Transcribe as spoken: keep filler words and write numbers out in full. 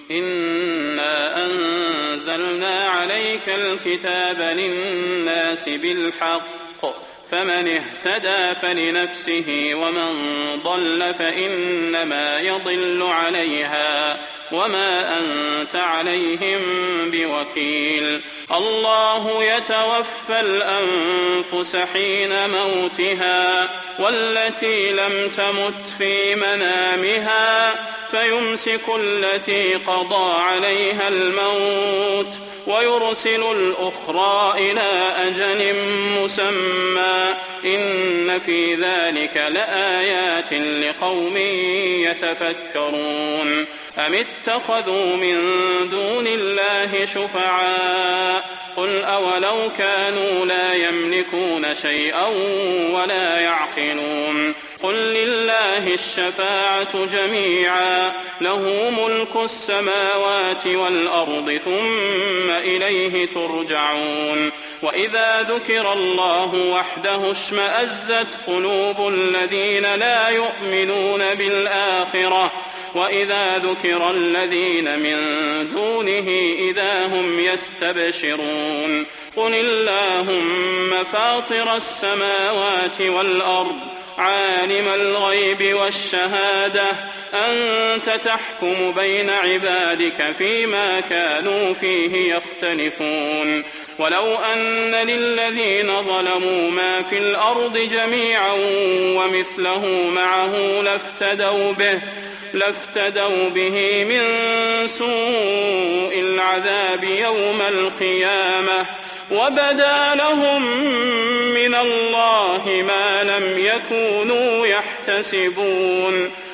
إنا أنزلنا عليك الكتاب للناس بالحق فمن اهتدى فلنفسه ومن ضل فإنما يضل عليها وما أنت عليهم بوكيل. الله يتوفى الأنفس حين موتها والتي لم تمت في منامها فيمسك التي قضى عليها الموت ويرسل الأخرى إلى أجل مسمى إن في ذلك لآيات لقوم يتفكرون. أم اتخذوا من دون الله شفعاء قل أولو كانوا لا يملكون شيئا ولا يعقلون قل لله الشفاعة جميعا له ملك السماوات والأرض ثم إليه ترجعون. وإذا ذكر الله وحده اشمأزت قلوب الذين لا يؤمنون بالآخرة وإذا ذكر الذين من دونه إذا هم يستبشرون. قل اللهم فاطر السماوات والأرض عالم الغيب والشهادة أنت تحكم بين عبادك فيما كانوا فيه يختلفون. ولو أن للذين ظلموا ما في الأرض جميعا ومثله معه لافتدوا به لافتدوا به من سوء العذاب يوم القيامة وبدا لهم من الله ما لم يكونوا يحتسبون.